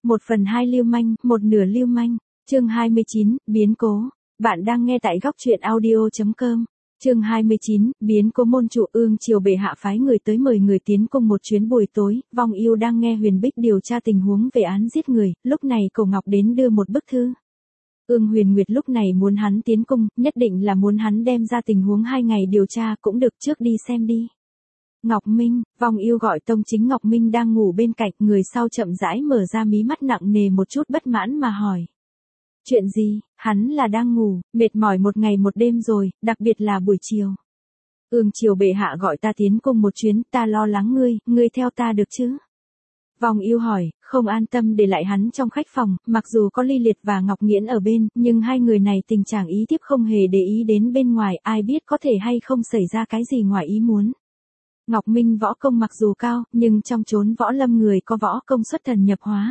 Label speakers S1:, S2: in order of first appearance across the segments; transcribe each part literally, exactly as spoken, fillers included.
S1: Một phần hai lưu manh, một nửa lưu manh. Chương hai mươi chín, biến cố. Bạn đang nghe tại góc truyện audio chấm com. Chương hai mươi chín, biến cố. Môn chủ Ương Triều bệ hạ phái người tới mời người tiến cung một chuyến buổi tối, Vong Yêu đang nghe Huyền Bích điều tra tình huống về án giết người, lúc này Cổ Ngọc đến đưa một bức thư. Ương Huyền Nguyệt lúc này muốn hắn tiến cung, nhất định là muốn hắn đem ra tình huống hai ngày điều tra cũng được, trước đi xem đi. Ngọc Minh, Vong Yêu gọi Tông Chính. Ngọc Minh đang ngủ bên cạnh, người sau chậm rãi mở ra mí mắt nặng nề một chút bất mãn mà hỏi. Chuyện gì? Hắn là đang ngủ, mệt mỏi một ngày một đêm rồi, đặc biệt là buổi chiều. Ương Triều bệ hạ gọi ta tiến cung một chuyến, ta lo lắng ngươi, ngươi theo ta được chứ? Vong Yêu hỏi, không an tâm để lại hắn trong khách phòng, mặc dù có Ly Liệt và Ngọc Nghiễn ở bên, nhưng hai người này tình trạng ý tiếp không hề để ý đến bên ngoài, ai biết có thể hay không xảy ra cái gì ngoài ý muốn. Ngọc Minh võ công mặc dù cao, nhưng trong chốn võ lâm người có võ công xuất thần nhập hóa.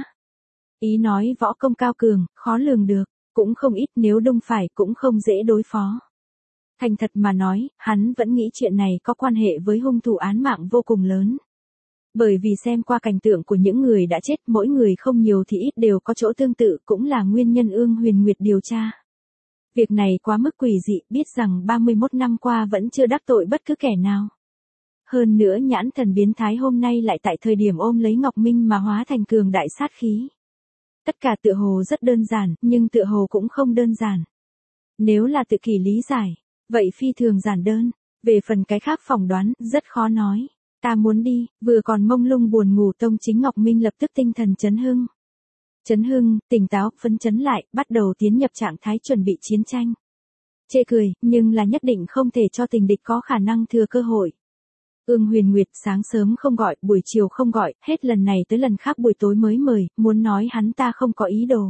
S1: Ý nói võ công cao cường, khó lường được, cũng không ít, nếu đụng phải cũng không dễ đối phó. Thành thật mà nói, hắn vẫn nghĩ chuyện này có quan hệ với hung thủ án mạng vô cùng lớn. Bởi vì xem qua cảnh tượng của những người đã chết, mỗi người không nhiều thì ít đều có chỗ tương tự, cũng là nguyên nhân Ương Huyền Nguyệt điều tra. Việc này quá mức quỷ dị, biết rằng ba mươi mốt năm qua vẫn chưa đắc tội bất cứ kẻ nào. Hơn nữa nhãn thần biến thái hôm nay lại tại thời điểm ôm lấy Ngọc Minh mà hóa thành cường đại sát khí. Tất cả tựa hồ rất đơn giản, nhưng tựa hồ cũng không đơn giản. Nếu là tự kỷ lý giải, vậy phi thường giản đơn. Về phần cái khác phỏng đoán, rất khó nói. Ta muốn đi, vừa còn mông lung buồn ngủ Tông Chính. Ngọc Minh lập tức tinh thần chấn hưng. Chấn hưng, tỉnh táo, phấn chấn lại, bắt đầu tiến nhập trạng thái chuẩn bị chiến tranh. Chê cười, nhưng là nhất định không thể cho tình địch có khả năng thừa cơ hội. Ương Huyền Nguyệt sáng sớm không gọi, buổi chiều không gọi, hết lần này tới lần khác buổi tối mới mời, muốn nói hắn ta không có ý đồ.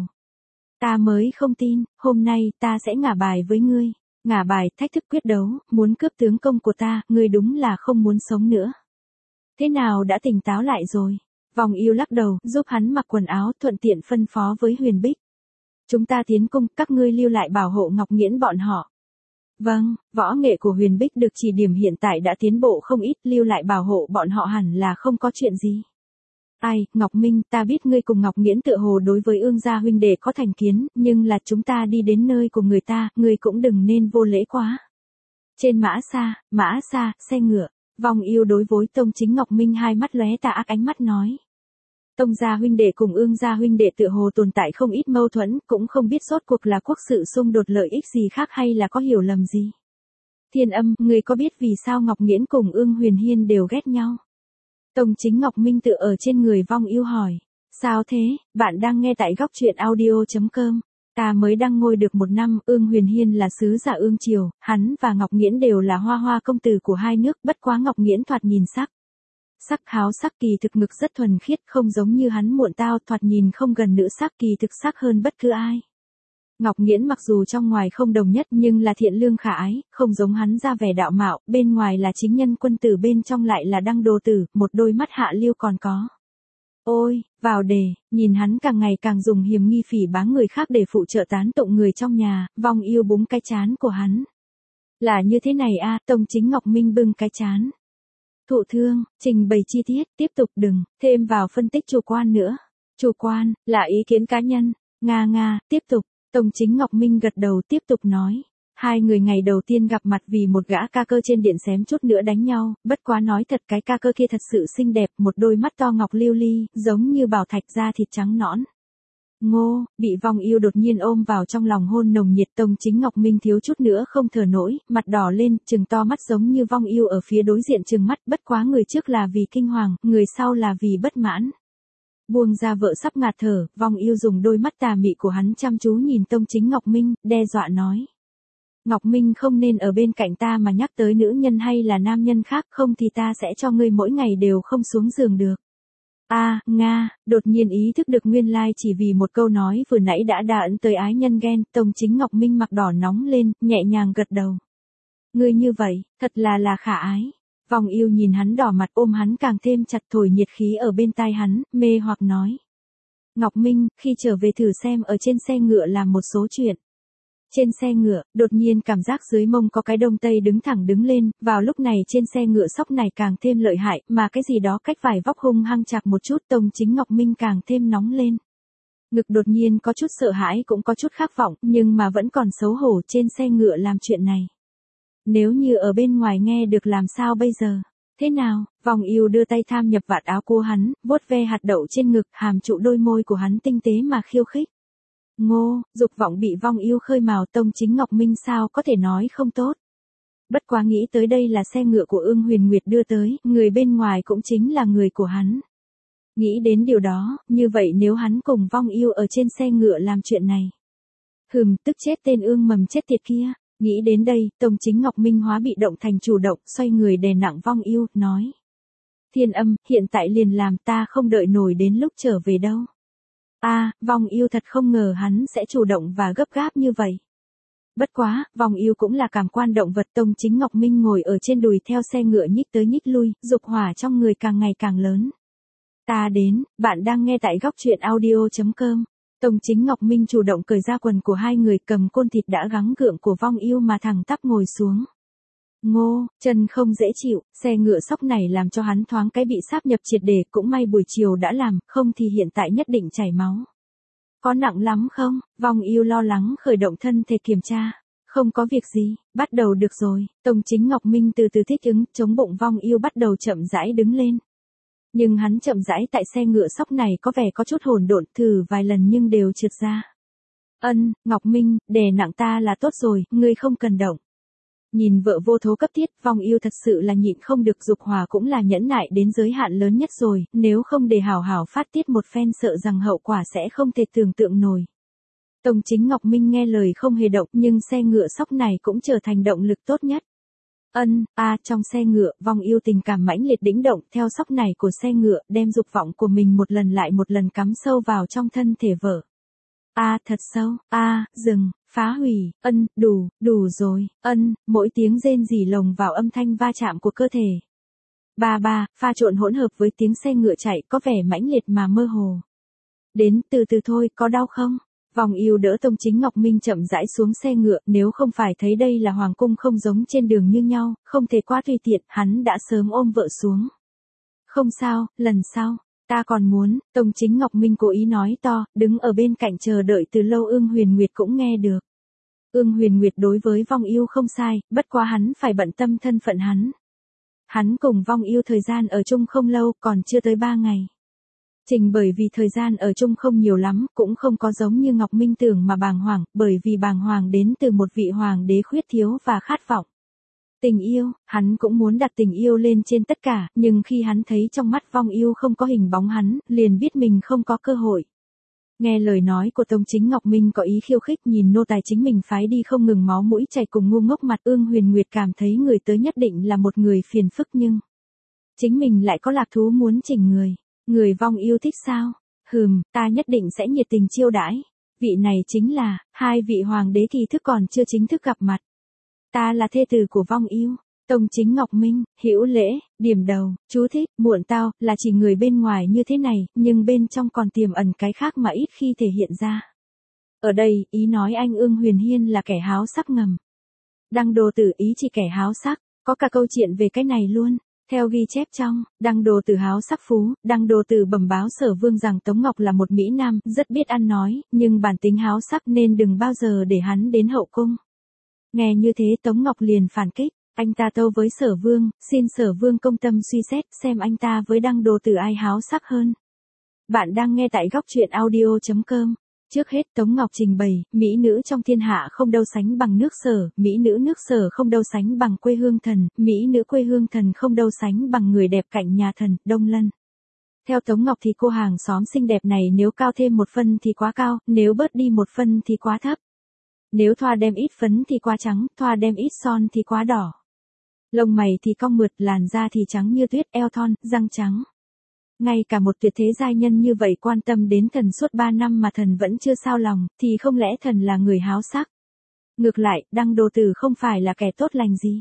S1: Ta mới không tin, hôm nay ta sẽ ngả bài với ngươi. Ngả bài, thách thức quyết đấu, muốn cướp tướng công của ta, ngươi đúng là không muốn sống nữa. Thế nào đã tỉnh táo lại rồi? Vong Yêu lắc đầu, giúp hắn mặc quần áo, thuận tiện phân phó với Huyền Bích. Chúng ta tiến cung, các ngươi lưu lại bảo hộ Ngọc Nghiễn bọn họ. Vâng, võ nghệ của Huyền Bích được chỉ điểm hiện tại đã tiến bộ không ít, lưu lại bảo hộ bọn họ hẳn là không có chuyện gì. Ai, Ngọc Minh, ta biết ngươi cùng Ngọc Nghiễn tựa hồ đối với Ương gia huynh đệ có thành kiến, nhưng là chúng ta đi đến nơi của người ta, ngươi cũng đừng nên vô lễ quá. Trên mã xa, mã xa, xe ngựa, Vong Yêu đối với Tông Chính. Ngọc Minh hai mắt lóe tà ác ánh mắt nói. Tông gia huynh đệ cùng Ương gia huynh đệ tựa hồ tồn tại không ít mâu thuẫn, cũng không biết rốt cuộc là quốc sự xung đột lợi ích gì khác hay là có hiểu lầm gì. Thiên Âm, người có biết vì sao Ngọc Nghiễn cùng Ương Huyền Hiên đều ghét nhau? Tông Chính. Ngọc Minh tựa ở trên người Vong Yêu hỏi. Sao thế, bạn đang nghe tại góc truyện audio chấm com. Ta mới đăng ngôi được một năm, Ương Huyền Hiên là sứ giả Ương Triều, hắn và Ngọc Nghiễn đều là hoa hoa công tử của hai nước, bất quá Ngọc Nghiễn thoạt nhìn sắc. Sắc háo sắc, kỳ thực ngực rất thuần khiết, không giống như hắn muộn tao, thoạt nhìn không gần nữ sắc, kỳ thực sắc hơn bất cứ ai. Ngọc Nghiễn mặc dù trong ngoài không đồng nhất nhưng là thiện lương khả ái, không giống hắn ra vẻ đạo mạo, bên ngoài là chính nhân quân tử, bên trong lại là đăng đồ tử, một đôi mắt hạ lưu còn có. Ôi, vào đề, nhìn hắn càng ngày càng dùng hiểm nghi phỉ báng người khác để phụ trợ tán tụng người trong nhà, Vong Yêu búng cái chán của hắn. Là như thế này a, Tông Chính. Ngọc Minh bưng cái chán. Thụ thương, trình bày chi tiết, tiếp tục đừng, thêm vào phân tích chủ quan nữa. Chủ quan, là ý kiến cá nhân. Nga nga, tiếp tục, Tông Chính. Ngọc Minh gật đầu tiếp tục nói. Hai người ngày đầu tiên gặp mặt vì một gã ca cơ trên điện xém chút nữa đánh nhau, bất quá nói thật cái ca cơ kia thật sự xinh đẹp, một đôi mắt to ngọc lưu ly, giống như bảo thạch, da thịt trắng nõn. Ngô, bị Vong Yêu đột nhiên ôm vào trong lòng hôn nồng nhiệt, Tông Chính. Ngọc Minh thiếu chút nữa không thở nổi, mặt đỏ lên, trừng to mắt giống như Vong Yêu ở phía đối diện trừng mắt, bất quá người trước là vì kinh hoàng, người sau là vì bất mãn. Buông ra vợ sắp ngạt thở, Vong Yêu dùng đôi mắt tà mị của hắn chăm chú nhìn Tông Chính. Ngọc Minh, đe dọa nói. Ngọc Minh không nên ở bên cạnh ta mà nhắc tới nữ nhân hay là nam nhân khác, không thì ta sẽ cho ngươi mỗi ngày đều không xuống giường được. A, à, Nga, đột nhiên ý thức được nguyên lai chỉ vì một câu nói vừa nãy đã đà ấn tới ái nhân ghen, Tông Chính. Ngọc Minh mặt đỏ nóng lên, nhẹ nhàng gật đầu. Ngươi như vậy, thật là là khả ái. Vong Yêu nhìn hắn đỏ mặt ôm hắn càng thêm chặt, thổi nhiệt khí ở bên tai hắn, mê hoặc nói. Ngọc Minh, khi trở về thử xem ở trên xe ngựa làm một số chuyện. Trên xe ngựa, đột nhiên cảm giác dưới mông có cái đông tây đứng thẳng đứng lên, vào lúc này trên xe ngựa sóc này càng thêm lợi hại, mà cái gì đó cách vải vóc hung hăng chạc một chút, Tông Chính. Ngọc Minh càng thêm nóng lên. Ngực đột nhiên có chút sợ hãi cũng có chút khát vọng, nhưng mà vẫn còn xấu hổ trên xe ngựa làm chuyện này. Nếu như ở bên ngoài nghe được làm sao bây giờ? Thế nào? Vong yêu đưa tay tham nhập vạt áo cô hắn, vuốt ve hạt đậu trên ngực, hàm trụ đôi môi của hắn tinh tế mà khiêu khích. Ngô, dục vọng bị vong yêu khơi mào, Tông Chính Ngọc Minh sao có thể nói không tốt. Bất quá nghĩ tới đây là xe ngựa của Ưng Huyền Nguyệt đưa tới, người bên ngoài cũng chính là người của hắn. Nghĩ đến điều đó, như vậy nếu hắn cùng vong yêu ở trên xe ngựa làm chuyện này. Hừm, tức chết tên ương mầm chết tiệt kia. Nghĩ đến đây, Tông Chính Ngọc Minh hóa bị động thành chủ động, xoay người đè nặng vong yêu, nói. Thiên Âm, hiện tại liền làm, ta không đợi nổi đến lúc trở về đâu. A, à, vong yêu thật không ngờ hắn sẽ chủ động và gấp gáp như vậy. Bất quá, vong yêu cũng là cảm quan động vật. Tông Chính Ngọc Minh ngồi ở trên đùi theo xe ngựa nhích tới nhích lui, dục hỏa trong người càng ngày càng lớn. Ta đến, bạn đang nghe tại góc truyện audio chấm com. Tông Chính Ngọc Minh chủ động cởi ra quần của hai người, cầm côn thịt đã gắng gượng của vong yêu mà thẳng tắp ngồi xuống. Ngô, chân không dễ chịu, xe ngựa sóc này làm cho hắn thoáng cái bị sáp nhập triệt để, cũng may buổi chiều đã làm, không thì hiện tại nhất định chảy máu. Có nặng lắm không? Vong yêu lo lắng khởi động thân thể kiểm tra. Không có việc gì, bắt đầu được rồi. Tông Chính Ngọc Minh từ từ thích ứng, chống bụng vong yêu bắt đầu chậm rãi đứng lên. Nhưng hắn chậm rãi tại xe ngựa sóc này có vẻ có chút hỗn độn, thử vài lần nhưng đều trượt ra. Ân, Ngọc Minh, đè nặng ta là tốt rồi, ngươi không cần động. Nhìn vợ vô thố cấp thiết, vong yêu thật sự là nhịn không được, dục hòa cũng là nhẫn nại đến giới hạn lớn nhất rồi, nếu không để hảo hảo phát tiết một phen sợ rằng hậu quả sẽ không thể tưởng tượng nổi. Tông Chính Ngọc Minh nghe lời không hề động, nhưng xe ngựa sóc này cũng trở thành động lực tốt nhất. Ân, a à, trong xe ngựa, vong yêu tình cảm mãnh liệt đĩnh động theo sóc này của xe ngựa, đem dục vọng của mình một lần lại một lần cắm sâu vào trong thân thể vợ. A à, thật sâu, a à, dừng, phá hủy, ân, đủ, đủ rồi, ân, mỗi tiếng rên rỉ lồng vào âm thanh va chạm của cơ thể. Ba ba, pha trộn hỗn hợp với tiếng xe ngựa chạy có vẻ mãnh liệt mà mơ hồ. Đến, từ từ thôi, có đau không? Vong yêu đỡ Tông Chính Ngọc Minh chậm rãi xuống xe ngựa, nếu không phải thấy đây là hoàng cung không giống trên đường như nhau, không thể quá tùy tiện, hắn đã sớm ôm vợ xuống. Không sao, lần sau, ta còn muốn, Tông Chính Ngọc Minh cố ý nói to, đứng ở bên cạnh chờ đợi từ lâu. Ưng Huyền Nguyệt cũng nghe được. Ưng Huyền Nguyệt đối với vong yêu không sai, bất quá hắn phải bận tâm thân phận hắn. Hắn cùng vong yêu thời gian ở chung không lâu, còn chưa tới ba ngày. Trình bởi vì thời gian ở chung không nhiều lắm, cũng không có giống như Ngọc Minh tưởng mà bàng hoàng, bởi vì bàng hoàng đến từ một vị hoàng đế khuyết thiếu và khát vọng. Tình yêu, hắn cũng muốn đặt tình yêu lên trên tất cả, nhưng khi hắn thấy trong mắt vong yêu không có hình bóng hắn, liền biết mình không có cơ hội. Nghe lời nói của Tông Chính Ngọc Minh có ý khiêu khích, nhìn nô tài chính mình phái đi không ngừng máu mũi chảy cùng ngu ngốc mặt. Ưng Huyền Nguyệt cảm thấy người tới nhất định là một người phiền phức, nhưng chính mình lại có lạc thú muốn chỉnh người. Người vong yêu thích sao? Hừm, ta nhất định sẽ nhiệt tình chiêu đãi. Vị này chính là, hai vị hoàng đế kỳ thức còn chưa chính thức gặp mặt. Ta là thê tử của vong yêu. Tông Chính Ngọc Minh, hữu lễ, điểm đầu, chú thích, muộn tao, là chỉ người bên ngoài như thế này, nhưng bên trong còn tiềm ẩn cái khác mà ít khi thể hiện ra. Ở đây, ý nói anh Ưng Huyền Hiên là kẻ háo sắc ngầm. Đăng Đồ Tử ý chỉ kẻ háo sắc, có cả câu chuyện về cái này luôn. Theo ghi chép trong, Đăng Đồ Tử háo sắc phú, Đăng Đồ Tử bẩm báo Sở Vương rằng Tống Ngọc là một mỹ nam, rất biết ăn nói, nhưng bản tính háo sắc nên đừng bao giờ để hắn đến hậu cung. Nghe như thế Tống Ngọc liền phản kích, anh ta tâu với Sở Vương, xin Sở Vương công tâm suy xét xem anh ta với Đăng Đồ Tử ai háo sắc hơn. Bạn đang nghe tại góc truyện audio chấm com. Trước hết Tống Ngọc trình bày, mỹ nữ trong thiên hạ không đâu sánh bằng nước Sở, mỹ nữ nước Sở không đâu sánh bằng quê hương thần, mỹ nữ quê hương thần không đâu sánh bằng người đẹp cạnh nhà thần, Đông Lân. Theo Tống Ngọc thì cô hàng xóm xinh đẹp này nếu cao thêm một phân thì quá cao, nếu bớt đi một phân thì quá thấp. Nếu thoa đem ít phấn thì quá trắng, thoa đem ít son thì quá đỏ. Lông mày thì cong mượt, làn da thì trắng như tuyết, eo thon, răng trắng. Ngay cả một tuyệt thế giai nhân như vậy quan tâm đến thần suốt ba năm mà thần vẫn chưa sao lòng, thì không lẽ thần là người háo sắc? Ngược lại, Đăng Đồ Tử không phải là kẻ tốt lành gì.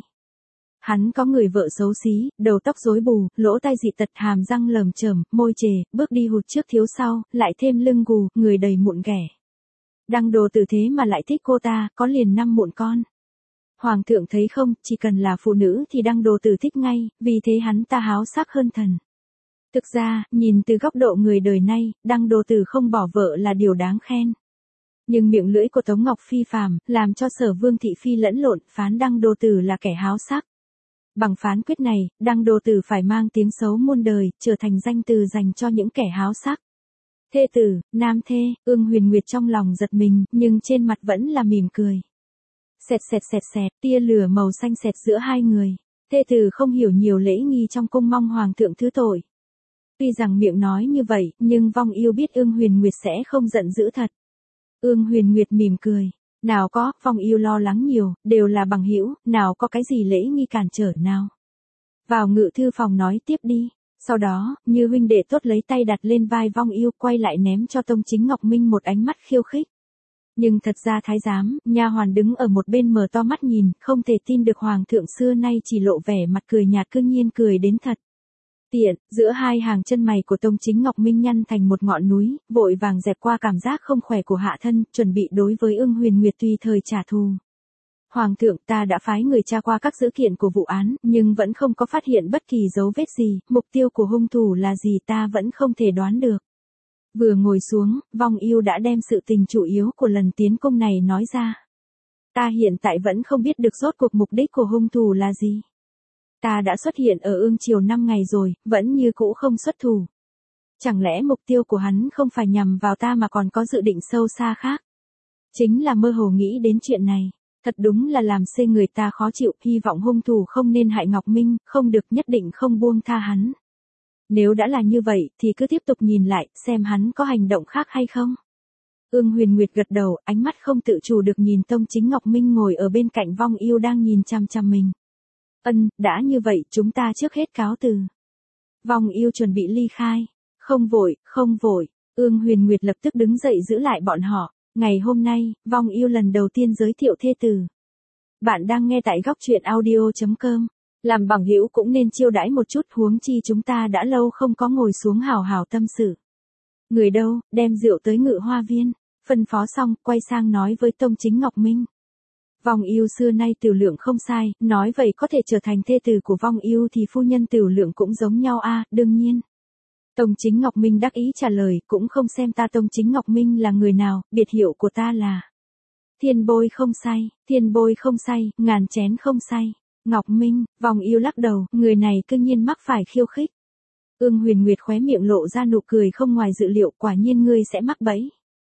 S1: Hắn có người vợ xấu xí, đầu tóc rối bù, lỗ tai dị tật, hàm răng lởm chởm, môi chề, bước đi hụt trước thiếu sau, lại thêm lưng gù, người đầy mụn ghẻ. Đăng Đồ Tử thế mà lại thích cô ta, có liền năm mụn con. Hoàng thượng thấy không, chỉ cần là phụ nữ thì Đăng Đồ Tử thích ngay, vì thế hắn ta háo sắc hơn thần. Thực ra, nhìn từ góc độ người đời nay, Đăng Đồ Tử không bỏ vợ là điều đáng khen. Nhưng miệng lưỡi của Tống Ngọc Phi phàm, làm cho Sở Vương Thị Phi lẫn lộn, phán Đăng Đồ Tử là kẻ háo sắc. Bằng phán quyết này, Đăng Đồ Tử phải mang tiếng xấu muôn đời, trở thành danh từ dành cho những kẻ háo sắc. Thê tử, nam thê, Ương Huyền Nguyệt trong lòng giật mình, nhưng trên mặt vẫn là mỉm cười. Xẹt xẹt xẹt xẹt, tia lửa màu xanh xẹt giữa hai người. Thê tử không hiểu nhiều lễ nghi trong cung, mong hoàng thượng thứ tội. Tuy rằng miệng nói như vậy, nhưng Vong Yêu biết Ương Huyền Nguyệt sẽ không giận dữ thật. Ương Huyền Nguyệt mỉm cười. Nào có, Vong Yêu lo lắng nhiều, đều là bằng hữu, nào có cái gì lễ nghi cản trở nào. Vào ngự thư phòng nói tiếp đi. Sau đó, như huynh đệ tốt lấy tay đặt lên vai Vong Yêu, quay lại ném cho Tông Chính Ngọc Minh một ánh mắt khiêu khích. Nhưng thật ra thái giám, nha hoàn đứng ở một bên mở to mắt nhìn, không thể tin được hoàng thượng xưa nay chỉ lộ vẻ mặt cười nhạt cương nhiên cười đến thật. Tiện, giữa hai hàng chân mày của Tông Chính Ngọc Minh nhăn thành một ngọn núi, vội vàng dẹp qua cảm giác không khỏe của hạ thân, chuẩn bị đối với Ưng Huyền Nguyệt tùy thời trả thù. Hoàng thượng, ta đã phái người tra qua các dữ kiện của vụ án, nhưng vẫn không có phát hiện bất kỳ dấu vết gì, mục tiêu của hung thủ là gì ta vẫn không thể đoán được. Vừa ngồi xuống, Vong Yêu đã đem sự tình chủ yếu của lần tiến cung này nói ra. Ta hiện tại vẫn không biết được rốt cuộc mục đích của hung thủ là gì. Ta đã xuất hiện ở Ương Triều năm ngày rồi, vẫn như cũ không xuất thủ. Chẳng lẽ mục tiêu của hắn không phải nhằm vào ta mà còn có dự định sâu xa khác? Chính là mơ hồ nghĩ đến chuyện này. Thật đúng là làm xê người ta khó chịu, hy vọng hung thủ không nên hại Ngọc Minh, không được nhất định không buông tha hắn. Nếu đã là như vậy, thì cứ tiếp tục nhìn lại, xem hắn có hành động khác hay không. Ương Huyền Nguyệt gật đầu, ánh mắt không tự chủ được nhìn Tông Chính Ngọc Minh ngồi ở bên cạnh Vong Yêu đang nhìn chăm chăm mình. Ân, đã như vậy, chúng ta trước hết cáo từ. Vong Yêu chuẩn bị ly khai. Không vội, không vội. Ương Huyền Nguyệt lập tức đứng dậy giữ lại bọn họ. Ngày hôm nay, Vong Yêu lần đầu tiên giới thiệu thê tử. Bạn đang nghe tại góc truyện audio chấm com. Làm bằng hữu cũng nên chiêu đãi một chút, huống chi chúng ta đã lâu không có ngồi xuống hào hào tâm sự. Người đâu, đem rượu tới Ngự Hoa Viên. Phân phó xong, quay sang nói với Tông Chính Ngọc Minh. Vong Yêu xưa nay Tửu Lượng không sai, nói vậy có thể trở thành thê tử của Vong Yêu thì phu nhân Tửu Lượng cũng giống nhau a, à, đương nhiên. Tông Chính Ngọc Minh đắc ý trả lời, cũng không xem ta Tông Chính Ngọc Minh là người nào, biệt hiệu của ta là Thiên Bôi không say, Thiên Bôi không say, ngàn chén không say. Ngọc Minh, Vong Yêu lắc đầu, người này cương nhiên mắc phải khiêu khích. Ương Huyền Nguyệt khóe miệng lộ ra nụ cười không ngoài dự liệu, quả nhiên ngươi sẽ mắc bẫy.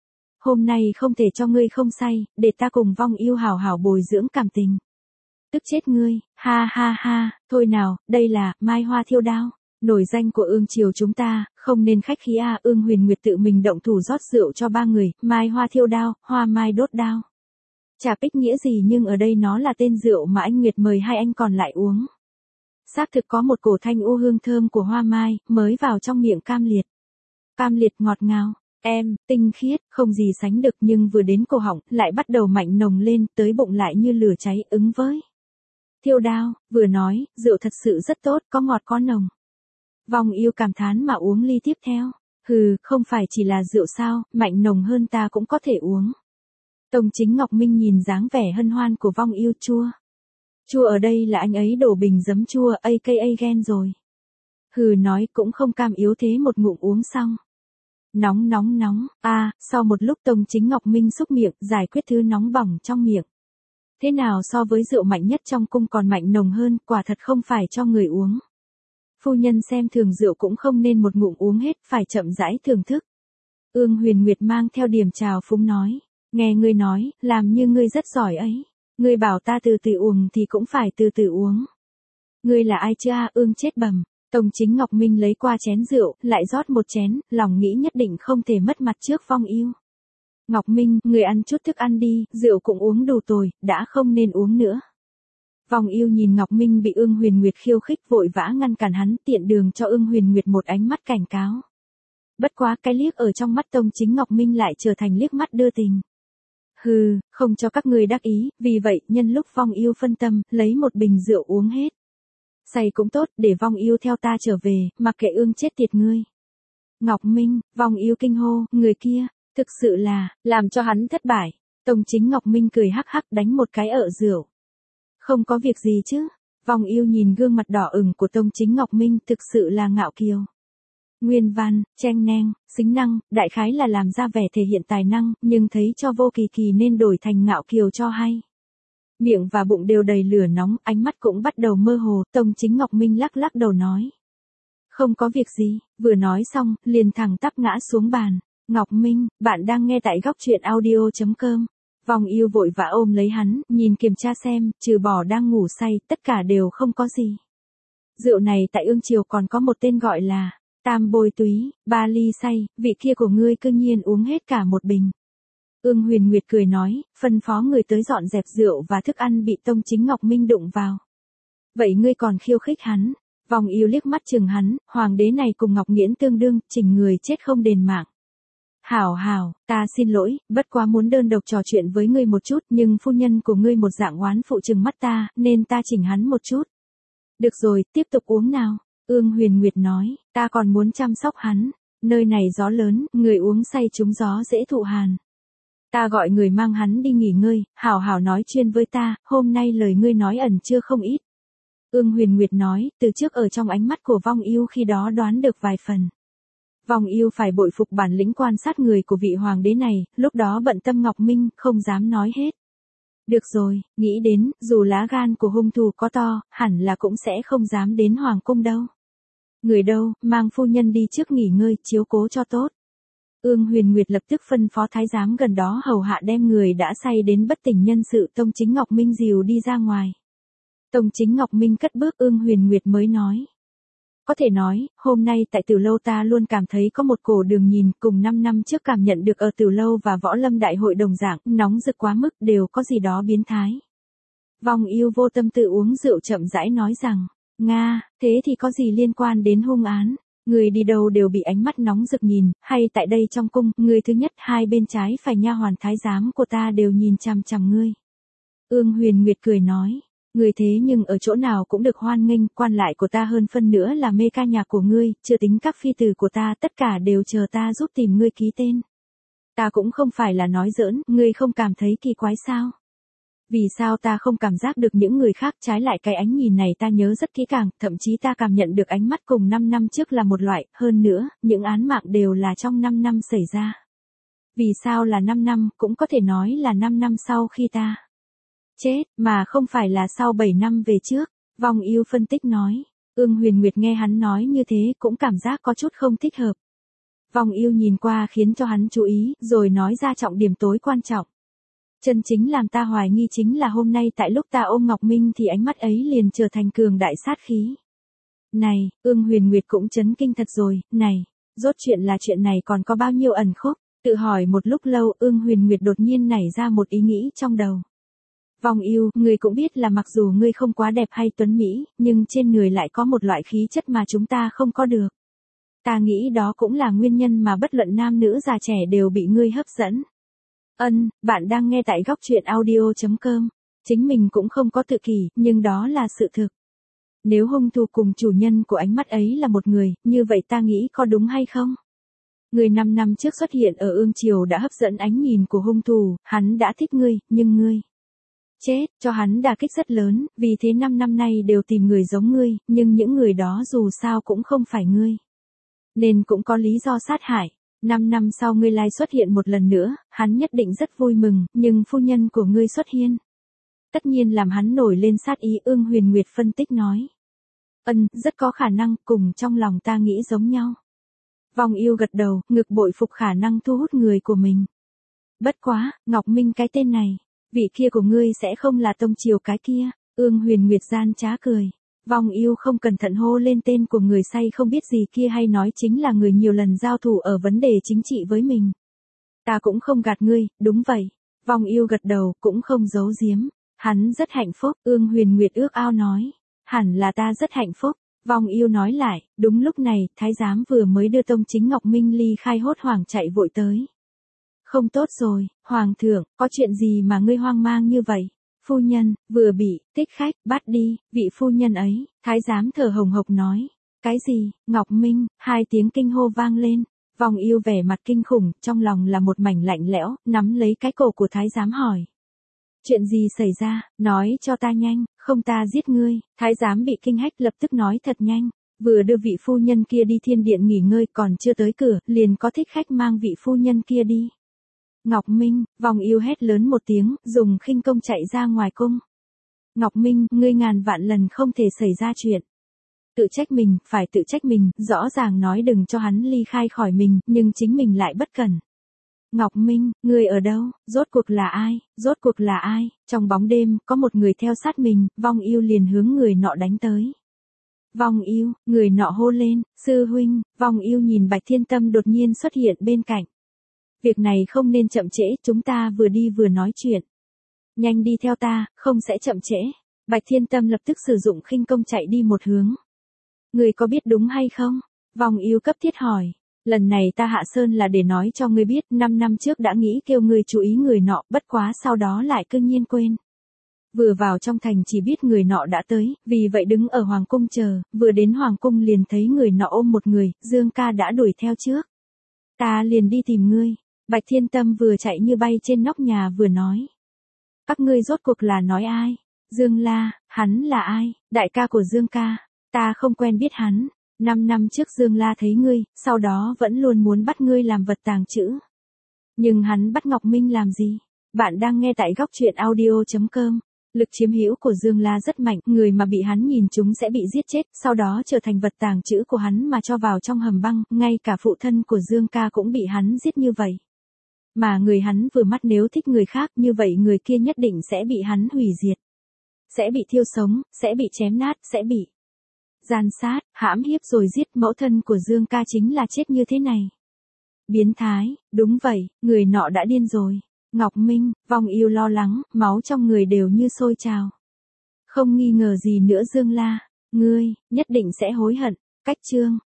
S1: Hôm nay không thể cho ngươi không say, để ta cùng Vong Yêu hào hào bồi dưỡng cảm tình. Tức chết ngươi, ha ha ha, thôi nào, đây là Mai Hoa Thiêu Đao. Nổi danh của Ương Triều chúng ta, không nên khách khí a. À, Ương Huyền Nguyệt tự mình động thủ rót rượu cho ba người, Mai Hoa Thiêu Đao, Hoa Mai đốt đao. Chả pích nghĩa gì nhưng ở đây nó là tên rượu mà anh Nguyệt mời hai anh còn lại uống. Xác thực có một cổ thanh u hương thơm của hoa mai, mới vào trong miệng Cam Liệt. Cam Liệt ngọt ngào, em, tinh khiết, không gì sánh được nhưng vừa đến cổ họng, lại bắt đầu mạnh nồng lên, tới bụng lại như lửa cháy ứng với. Thiêu Đao, vừa nói, rượu thật sự rất tốt, có ngọt có nồng. Vong Yêu cảm thán mà uống ly tiếp theo. Hừ, không phải chỉ là rượu sao, mạnh nồng hơn ta cũng có thể uống. Tông Chính Ngọc Minh nhìn dáng vẻ hân hoan của Vong Yêu. Chua. Chua ở đây là anh ấy đổ bình giấm chua, a ca a ghen rồi. Hừ, nói cũng không cam yếu thế, một ngụm uống xong. Nóng nóng nóng, a à, sau một lúc Tông Chính Ngọc Minh xúc miệng, giải quyết thứ nóng bỏng trong miệng. Thế nào so với rượu mạnh nhất trong cung còn mạnh nồng hơn, quả thật không phải cho người uống. Phu nhân xem thường rượu cũng không nên một ngụm uống hết, phải chậm rãi thưởng thức. Ương Huyền Nguyệt mang theo điểm trào phúng nói, nghe ngươi nói, làm như ngươi rất giỏi ấy. Ngươi bảo ta từ từ uống thì cũng phải từ từ uống. Ngươi là ai chứ a? Ương chết bầm. Tông Chính Ngọc Minh lấy qua chén rượu, lại rót một chén, lòng nghĩ nhất định không thể mất mặt trước Vong Yêu. Ngọc Minh, ngươi ăn chút thức ăn đi, rượu cũng uống đủ rồi, đã không nên uống nữa. Vong Yêu nhìn Ngọc Minh bị Ương Huyền Nguyệt khiêu khích vội vã ngăn cản hắn, tiện đường cho Ương Huyền Nguyệt một ánh mắt cảnh cáo. Bất quá cái liếc ở trong mắt Tông Chính Ngọc Minh lại trở thành liếc mắt đưa tình. Hừ, không cho các ngươi đắc ý, vì vậy, nhân lúc Vong Yêu phân tâm, lấy một bình rượu uống hết. Say cũng tốt, để Vong Yêu theo ta trở về, mặc kệ Ương chết tiệt ngươi. Ngọc Minh, Vong Yêu kinh hô, người kia, thực sự là, làm cho hắn thất bại. Tông Chính Ngọc Minh cười hắc hắc đánh một cái ợ rượu. Không có việc gì chứ. Vong Yêu nhìn gương mặt đỏ ửng của Tông Chính Ngọc Minh, thực sự là ngạo kiều. Nguyên văn, Cheng Neng, xính năng, đại khái là làm ra vẻ thể hiện tài năng, nhưng thấy cho vô kỳ kỳ nên đổi thành ngạo kiều cho hay. Miệng và bụng đều đầy lửa nóng, ánh mắt cũng bắt đầu mơ hồ, Tông Chính Ngọc Minh lắc lắc đầu nói. Không có việc gì, vừa nói xong, liền thẳng tắp ngã xuống bàn. Ngọc Minh, bạn đang nghe tại góc truyện audio.com. Vong Yêu vội vã ôm lấy hắn, nhìn kiểm tra xem, trừ bỏ đang ngủ say, tất cả đều không có gì. Rượu này tại Ương Triều còn có một tên gọi là Tam Bôi Túy, ba ly say, vị kia của ngươi cư nhiên uống hết cả một bình. Ương Huyền Nguyệt cười nói, phân phó người tới dọn dẹp rượu và thức ăn bị Tông Chính Ngọc Minh đụng vào. Vậy ngươi còn khiêu khích hắn? Vong Yêu liếc mắt chừng hắn, hoàng đế này cùng Ngọc Nghiễn tương đương, chỉnh người chết không đền mạng. Hảo hảo, ta xin lỗi, bất quá muốn đơn độc trò chuyện với ngươi một chút, nhưng phu nhân của ngươi một dạng oán phụ chừng mắt ta, nên ta chỉnh hắn một chút. Được rồi, tiếp tục uống nào. Ương Huyền Nguyệt nói, ta còn muốn chăm sóc hắn. Nơi này gió lớn, người uống say trúng gió dễ thụ hàn. Ta gọi người mang hắn đi nghỉ ngơi, hảo hảo nói chuyên với ta, hôm nay lời ngươi nói ẩn chưa không ít. Ương Huyền Nguyệt nói, từ trước ở trong ánh mắt của Vong Yêu khi đó đoán được vài phần. Vong Yêu phải bội phục bản lĩnh quan sát người của vị hoàng đế này, lúc đó bận tâm Ngọc Minh, không dám nói hết. Được rồi, nghĩ đến, dù lá gan của hung thủ có to, hẳn là cũng sẽ không dám đến hoàng cung đâu. Người đâu, mang phu nhân đi trước nghỉ ngơi, chiếu cố cho tốt. Ương Huyền Nguyệt lập tức phân phó thái giám gần đó hầu hạ đem người đã say đến bất tỉnh nhân sự Tông Chính Ngọc Minh dìu đi ra ngoài. Tông Chính Ngọc Minh cất bước, Ương Huyền Nguyệt mới nói. Có thể nói, hôm nay tại Tử Lâu ta luôn cảm thấy có một cổ đường nhìn cùng năm năm trước cảm nhận được ở Tử Lâu và Võ Lâm Đại hội đồng dạng, nóng rực quá mức, đều có gì đó biến thái. Vong Yêu vô tâm tự uống rượu chậm rãi nói rằng, Nga, thế thì có gì liên quan đến hung án? Người đi đâu đều bị ánh mắt nóng rực nhìn, hay tại đây trong cung, người thứ nhất hai bên trái phải nha hoàn thái giám của ta đều nhìn chằm chằm ngươi. Ương Huyền Nguyệt cười nói. Người thế nhưng ở chỗ nào cũng được hoan nghênh, quan lại của ta hơn phân nữa là mê ca nhạc của ngươi, chưa tính các phi tử của ta, tất cả đều chờ ta giúp tìm ngươi ký tên. Ta cũng không phải là nói giỡn, ngươi không cảm thấy kỳ quái sao? Vì sao ta không cảm giác được những người khác, trái lại cái ánh nhìn này ta nhớ rất kỹ càng, thậm chí ta cảm nhận được ánh mắt cùng năm năm trước là một loại, hơn nữa, những án mạng đều là trong năm năm xảy ra. Vì sao là năm năm, cũng có thể nói là năm năm sau khi ta chết, mà không phải là sau bảy năm về trước, Vong Yêu phân tích nói. Ương Huyền Nguyệt nghe hắn nói như thế cũng cảm giác có chút không thích hợp. Vong Yêu nhìn qua khiến cho hắn chú ý, rồi nói ra trọng điểm tối quan trọng. Chân chính làm ta hoài nghi chính là hôm nay tại lúc ta ôm Ngọc Minh thì ánh mắt ấy liền trở thành cường đại sát khí. Này, Ương Huyền Nguyệt cũng chấn kinh thật rồi, này, rốt chuyện là chuyện này còn có bao nhiêu ẩn khúc, tự hỏi một lúc lâu Ương Huyền Nguyệt đột nhiên nảy ra một ý nghĩ trong đầu. Vong Yêu, ngươi cũng biết là mặc dù ngươi không quá đẹp hay tuấn mỹ, nhưng trên người lại có một loại khí chất mà chúng ta không có được. Ta nghĩ đó cũng là nguyên nhân mà bất luận nam nữ già trẻ đều bị ngươi hấp dẫn. Ân, bạn đang nghe tại góc truyện audio.com. Chính mình cũng không có tự kỷ, nhưng đó là sự thực. Nếu hung thủ cùng chủ nhân của ánh mắt ấy là một người, như vậy ta nghĩ có đúng hay không? Người năm năm trước xuất hiện ở Ương Triều đã hấp dẫn ánh nhìn của hung thủ, hắn đã thích ngươi, nhưng ngươi chết, cho hắn đả kích rất lớn, vì thế năm năm nay đều tìm người giống ngươi, nhưng những người đó dù sao cũng không phải ngươi. Nên cũng có lý do sát hại. Năm năm sau ngươi lại xuất hiện một lần nữa, hắn nhất định rất vui mừng, nhưng phu nhân của ngươi xuất hiện. Tất nhiên làm hắn nổi lên sát ý. Ương Huyền Nguyệt phân tích nói. Ân, rất có khả năng, cùng trong lòng ta nghĩ giống nhau. Vong Yêu gật đầu, ngực bội phục khả năng thu hút người của mình. Bất quá, Ngọc Minh cái tên này, vị kia của ngươi sẽ không là Tông Triều cái kia. Ương Huyền Nguyệt gian trá cười. Vong Yêu không cẩn thận hô lên tên của người say không biết gì kia, hay nói chính là người nhiều lần giao thủ ở vấn đề chính trị với mình. Ta cũng không gạt ngươi, đúng vậy. Vong Yêu gật đầu, cũng không giấu giếm. Hắn rất hạnh phúc. Ương Huyền Nguyệt ước ao nói. Hẳn là ta rất hạnh phúc. Vong Yêu nói lại. Đúng lúc này, thái giám vừa mới đưa Tông Chính Ngọc Minh ly khai hốt hoảng chạy vội tới. Không tốt rồi, Hoàng thượng, có chuyện gì mà ngươi hoang mang như vậy? Phu nhân, vừa bị, thích khách, bắt đi, vị phu nhân ấy, thái giám thở hồng hộc nói. Cái gì, Ngọc Minh, hai tiếng kinh hô vang lên. Vong Yêu vẻ mặt kinh khủng, trong lòng là một mảnh lạnh lẽo, nắm lấy cái cổ của thái giám hỏi. Chuyện gì xảy ra, nói cho ta nhanh, không ta giết ngươi. Thái giám bị kinh hách lập tức nói thật nhanh. Vừa đưa vị phu nhân kia đi thiên điện nghỉ ngơi còn chưa tới cửa, liền có thích khách mang vị phu nhân kia đi. Ngọc Minh, Vong Yêu hét lớn một tiếng, dùng khinh công chạy ra ngoài cung. Ngọc Minh, ngươi ngàn vạn lần không thể xảy ra chuyện. Tự trách mình, phải tự trách mình, rõ ràng nói đừng cho hắn ly khai khỏi mình, nhưng chính mình lại bất cẩn. Ngọc Minh, ngươi ở đâu, rốt cuộc là ai, rốt cuộc là ai, trong bóng đêm, có một người theo sát mình, Vong Yêu liền hướng người nọ đánh tới. Vong Yêu, người nọ hô lên, sư huynh, Vong Yêu nhìn Bạch Thiên Tâm đột nhiên xuất hiện bên cạnh. Việc này không nên chậm trễ, chúng ta vừa đi vừa nói chuyện. Nhanh đi theo ta, không sẽ chậm trễ. Bạch Thiên Tâm lập tức sử dụng khinh công chạy đi một hướng. Ngươi có biết đúng hay không? Vong Yêu cấp thiết hỏi. Lần này ta hạ sơn là để nói cho ngươi biết, năm năm trước đã nghĩ kêu ngươi chú ý người nọ, bất quá sau đó lại cương nhiên quên. Vừa vào trong thành chỉ biết người nọ đã tới, vì vậy đứng ở Hoàng Cung chờ, vừa đến Hoàng Cung liền thấy người nọ ôm một người, Dương ca đã đuổi theo trước. Ta liền đi tìm ngươi. Bạch Thiên Tâm vừa chạy như bay trên nóc nhà vừa nói. Các ngươi rốt cuộc là nói ai? Dương La, hắn là ai? Đại ca của Dương ca. Ta không quen biết hắn. Năm năm trước Dương La thấy ngươi, sau đó vẫn luôn muốn bắt ngươi làm vật tàng trữ. Nhưng hắn bắt Ngọc Minh làm gì? Bạn đang nghe tại góc truyện audio chấm com. Lực chiếm hữu của Dương La rất mạnh, người mà bị hắn nhìn chúng sẽ bị giết chết, sau đó trở thành vật tàng trữ của hắn mà cho vào trong hầm băng, ngay cả phụ thân của Dương ca cũng bị hắn giết như vậy. Mà người hắn vừa mắt nếu thích người khác như vậy người kia nhất định sẽ bị hắn hủy diệt. Sẽ bị thiêu sống, sẽ bị chém nát, sẽ bị gian sát, hãm hiếp rồi giết. Mẫu thân của Dương ca chính là chết như thế này. Biến thái, đúng vậy, người nọ đã điên rồi. Ngọc Minh, Vong Yêu lo lắng, máu trong người đều như sôi trào. Không nghi ngờ gì nữa Dương La, ngươi, nhất định sẽ hối hận. Cách chương,